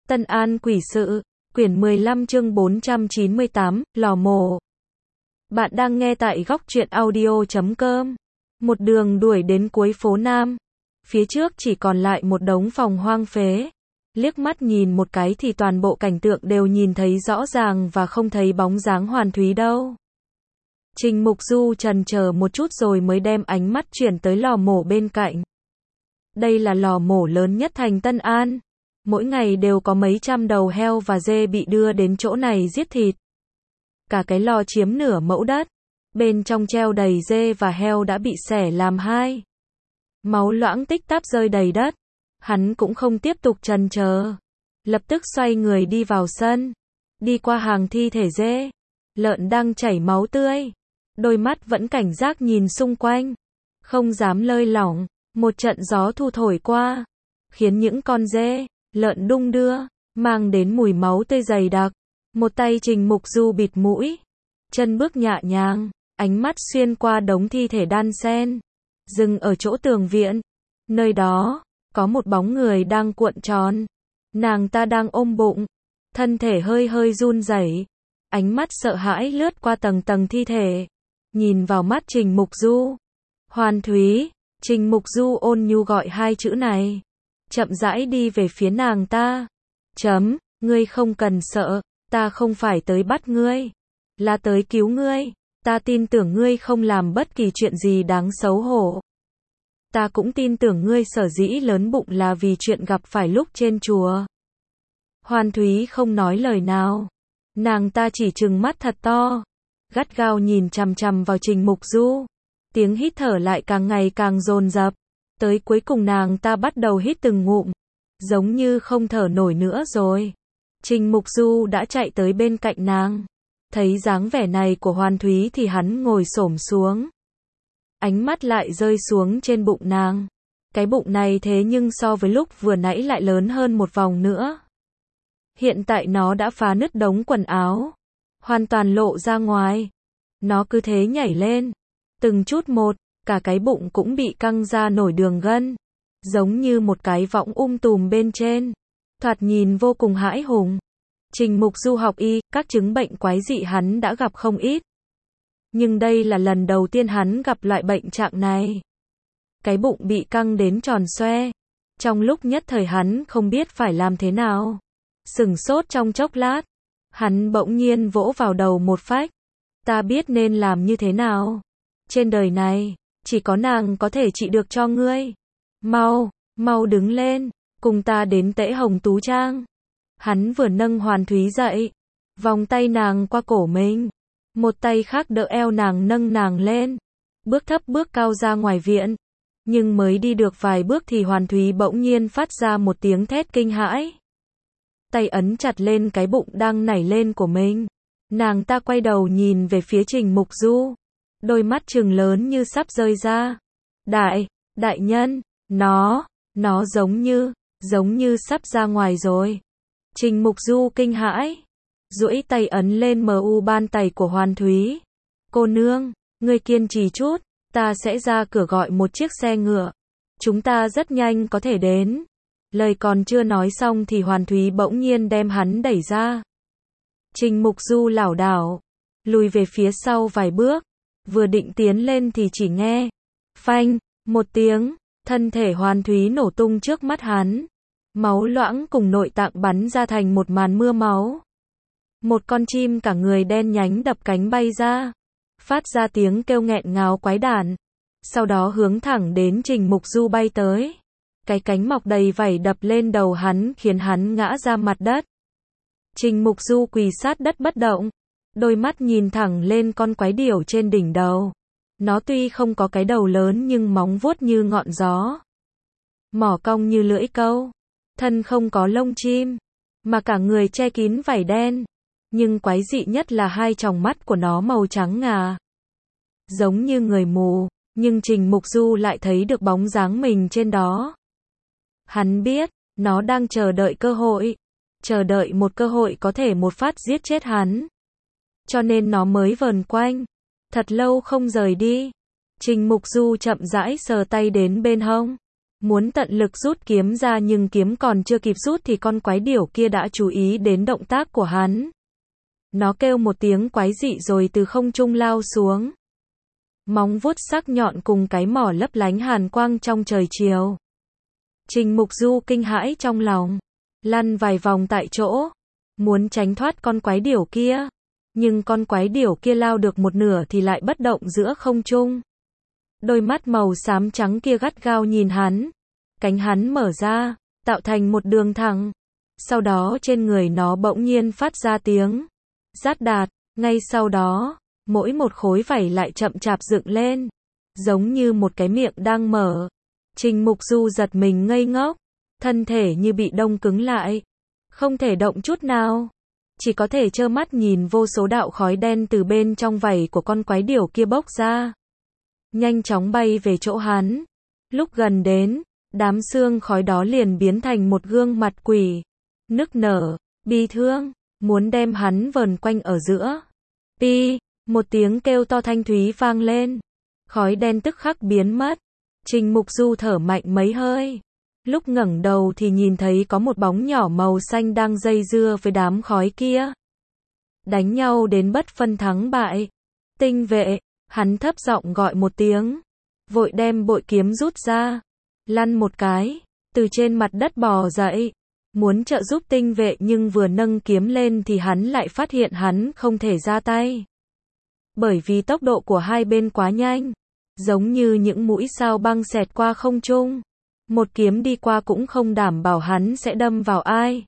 Tân An Quỷ Sự, quyển 15 chương 498, Lò Mổ. Bạn đang nghe tại góc truyện audio.com. Một đường đuổi đến cuối phố Nam. Phía trước chỉ còn lại một đống phòng hoang phế. Liếc mắt nhìn một cái thì toàn bộ cảnh tượng đều nhìn thấy rõ ràng và không thấy bóng dáng Hoàn Thúy đâu. Trình Mục Du chần chờ một chút rồi mới đem ánh mắt chuyển tới lò mổ bên cạnh. Đây là lò mổ lớn nhất thành Tân An. Mỗi ngày đều có mấy trăm đầu heo và dê bị đưa đến chỗ này giết thịt. Cả cái lò chiếm nửa mẫu đất. Bên trong treo đầy dê và heo đã bị xẻ làm hai. Máu loãng tích táp rơi đầy đất. Hắn cũng không tiếp tục chần chờ. Lập tức xoay người đi vào sân. Đi qua hàng thi thể dê. Lợn đang chảy máu tươi. Đôi mắt vẫn cảnh giác nhìn xung quanh. Không dám lơi lỏng. Một trận gió thu thổi qua. Khiến những con dê, lợn đung đưa, mang đến mùi máu tươi dày đặc. Một tay Trình Mục Du bịt mũi. Chân bước nhẹ nhàng, ánh mắt xuyên qua đống thi thể đan xen. Dừng ở chỗ tường viện. Nơi đó, có một bóng người đang cuộn tròn. Nàng ta đang ôm bụng. Thân thể hơi hơi run rẩy. Ánh mắt sợ hãi lướt qua tầng tầng thi thể. Nhìn vào mắt Trình Mục Du. Hoàn Thúy. Trình Mục Du ôn nhu gọi hai chữ này. Chậm rãi đi về phía nàng ta. Ngươi không cần sợ, ta không phải tới bắt ngươi. Là tới cứu ngươi. Ta tin tưởng ngươi không làm bất kỳ chuyện gì đáng xấu hổ. Ta cũng tin tưởng ngươi sở dĩ lớn bụng là vì chuyện gặp phải lúc trên chùa. Hoàn Thúy không nói lời nào. Nàng ta chỉ trừng mắt thật to. Gắt gao nhìn chằm chằm vào Trình Mục Du. Tiếng hít thở lại càng ngày càng dồn dập. Tới cuối cùng nàng ta bắt đầu hít từng ngụm. Giống như không thở nổi nữa rồi. Trình Mục Du đã chạy tới bên cạnh nàng. Thấy dáng vẻ này của Hoàn Thúy thì hắn ngồi xổm xuống. Ánh mắt lại rơi xuống trên bụng nàng. Cái bụng này thế nhưng so với lúc vừa nãy lại lớn hơn một vòng nữa. Hiện tại nó đã phá nứt đống quần áo. Hoàn toàn lộ ra ngoài. Nó cứ thế nhảy lên. Từng chút một, cả cái bụng cũng bị căng ra nổi đường gân. Giống như một cái võng tùm bên trên. Thoạt nhìn vô cùng hãi hùng. Trình Mục Du học y, các chứng bệnh quái dị hắn đã gặp không ít. Nhưng đây là lần đầu tiên hắn gặp loại bệnh trạng này. Cái bụng bị căng đến tròn xoe. Trong lúc nhất thời hắn không biết phải làm thế nào. Sửng sốt trong chốc lát. Hắn bỗng nhiên vỗ vào đầu một phách. Ta biết nên làm như thế nào. Trên đời này, chỉ có nàng có thể trị được cho ngươi. Mau đứng lên, cùng ta đến Tễ Hồng Tú Trang. Hắn vừa nâng Hoàn Thúy dậy, vòng tay nàng qua cổ mình. Một tay khác đỡ eo nàng nâng nàng lên. Bước thấp bước cao ra ngoài viện. Nhưng mới đi được vài bước thì Hoàn Thúy bỗng nhiên phát ra một tiếng thét kinh hãi. Tay ấn chặt lên cái bụng đang nảy lên của mình. Nàng ta quay đầu nhìn về phía Trình Mục Du. Đôi mắt trừng lớn như sắp rơi ra. Đại nhân, nó giống như sắp ra ngoài rồi. Trình Mục Du kinh hãi. Duỗi tay ấn lên bàn tay của Hoàn Thúy. Cô nương, ngươi kiên trì chút, ta sẽ ra cửa gọi một chiếc xe ngựa. Chúng ta rất nhanh có thể đến. Lời còn chưa nói xong thì Hoàn Thúy bỗng nhiên đem hắn đẩy ra. Trình Mục Du lảo đảo, lùi về phía sau vài bước. Vừa định tiến lên thì chỉ nghe phanh, một tiếng, thân thể Hoàn Thúy nổ tung trước mắt hắn. Máu loãng cùng nội tạng bắn ra thành một màn mưa máu. Một con chim cả người đen nhánh đập cánh bay ra, phát ra tiếng kêu nghẹn ngào quái đản. Sau đó hướng thẳng đến Trình Mục Du bay tới. Cái cánh mọc đầy vảy đập lên đầu hắn khiến hắn ngã ra mặt đất. Trình Mục Du quỳ sát đất bất động. Đôi mắt nhìn thẳng lên con quái điểu trên đỉnh đầu. Nó tuy không có cái đầu lớn nhưng móng vuốt như ngọn gió. Mỏ cong như lưỡi câu. Thân không có lông chim. Mà cả người che kín vảy đen. Nhưng quái dị nhất là hai tròng mắt của nó màu trắng ngà. Giống như người mù. Nhưng Trình Mục Du lại thấy được bóng dáng mình trên đó. Hắn biết, nó đang chờ đợi cơ hội. Chờ đợi một cơ hội có thể một phát giết chết hắn. Cho nên nó mới vờn quanh. Thật lâu không rời đi. Trình Mục Du chậm rãi sờ tay đến bên hông. Muốn tận lực rút kiếm ra nhưng kiếm còn chưa kịp rút thì con quái điểu kia đã chú ý đến động tác của hắn. Nó kêu một tiếng quái dị rồi từ không trung lao xuống. Móng vuốt sắc nhọn cùng cái mỏ lấp lánh hàn quang trong trời chiều. Trình Mục Du kinh hãi trong lòng, lăn vài vòng tại chỗ, muốn tránh thoát con quái điểu kia. Nhưng con quái điểu kia lao được một nửa thì lại bất động giữa không trung. Đôi mắt màu xám trắng kia gắt gao nhìn hắn. Cánh hắn mở ra, tạo thành một đường thẳng. Sau đó trên người nó bỗng nhiên phát ra tiếng rát đạt. Ngay sau đó, mỗi một khối vảy lại chậm chạp dựng lên, giống như một cái miệng đang mở. Trình Mục Du giật mình ngây ngốc, thân thể như bị đông cứng lại, không thể động chút nào, chỉ có thể trơ mắt nhìn vô số đạo khói đen từ bên trong vảy của con quái điểu kia bốc ra, nhanh chóng bay về chỗ hắn. Lúc gần đến, đám xương khói đó liền biến thành một gương mặt quỷ, nức nở, bi thương, muốn đem hắn vờn quanh ở giữa. Pi, một tiếng kêu to thanh thúy vang lên, khói đen tức khắc biến mất. Trình Mục Du thở mạnh mấy hơi, lúc ngẩng đầu thì nhìn thấy có một bóng nhỏ màu xanh đang dây dưa với đám khói kia, đánh nhau đến bất phân thắng bại. Tinh vệ, hắn thấp giọng gọi một tiếng, vội đem bội kiếm rút ra, lăn một cái, từ trên mặt đất bò dậy, muốn trợ giúp tinh vệ nhưng vừa nâng kiếm lên thì hắn lại phát hiện hắn không thể ra tay. Bởi vì tốc độ của hai bên quá nhanh, giống như những mũi sao băng xẹt qua không trung. Một kiếm đi qua cũng không đảm bảo hắn sẽ đâm vào ai.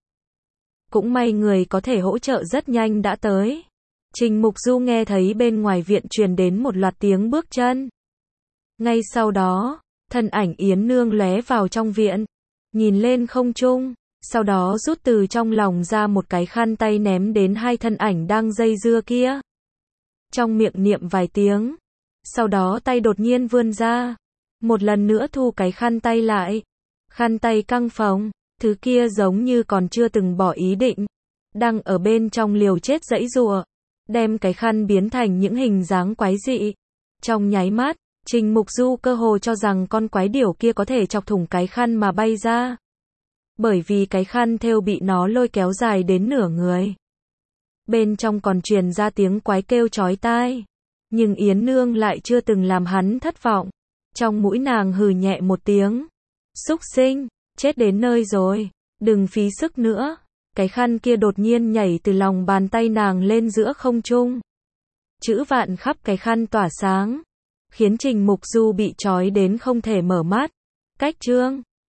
Cũng may người có thể hỗ trợ rất nhanh đã tới. Trình Mục Du nghe thấy bên ngoài viện truyền đến một loạt tiếng bước chân. Ngay sau đó, thân ảnh Yến Nương lóe vào trong viện, nhìn lên không trung, sau đó rút từ trong lòng ra một cái khăn tay ném đến hai thân ảnh đang dây dưa kia. Trong miệng niệm vài tiếng, sau đó tay đột nhiên vươn ra, một lần nữa thu cái khăn tay lại. Khăn tay căng phồng, thứ kia giống như còn chưa từng bỏ ý định, đang ở bên trong liều chết giãy giụa, đem cái khăn biến thành những hình dáng quái dị. Trong nháy mắt, Trình Mục Du cơ hồ cho rằng con quái điểu kia có thể chọc thủng cái khăn mà bay ra. Bởi vì cái khăn thêu bị nó lôi kéo dài đến nửa người. Bên trong còn truyền ra tiếng quái kêu chói tai. Nhưng Yến Nương lại chưa từng làm hắn thất vọng. Trong mũi nàng hừ nhẹ một tiếng. Súc sinh, chết đến nơi rồi, đừng phí sức nữa. Cái khăn kia đột nhiên nhảy từ lòng bàn tay nàng lên giữa không trung. Chữ vạn khắp cái khăn tỏa sáng, khiến Trình Mục Du bị trói đến không thể mở mắt. Cách chương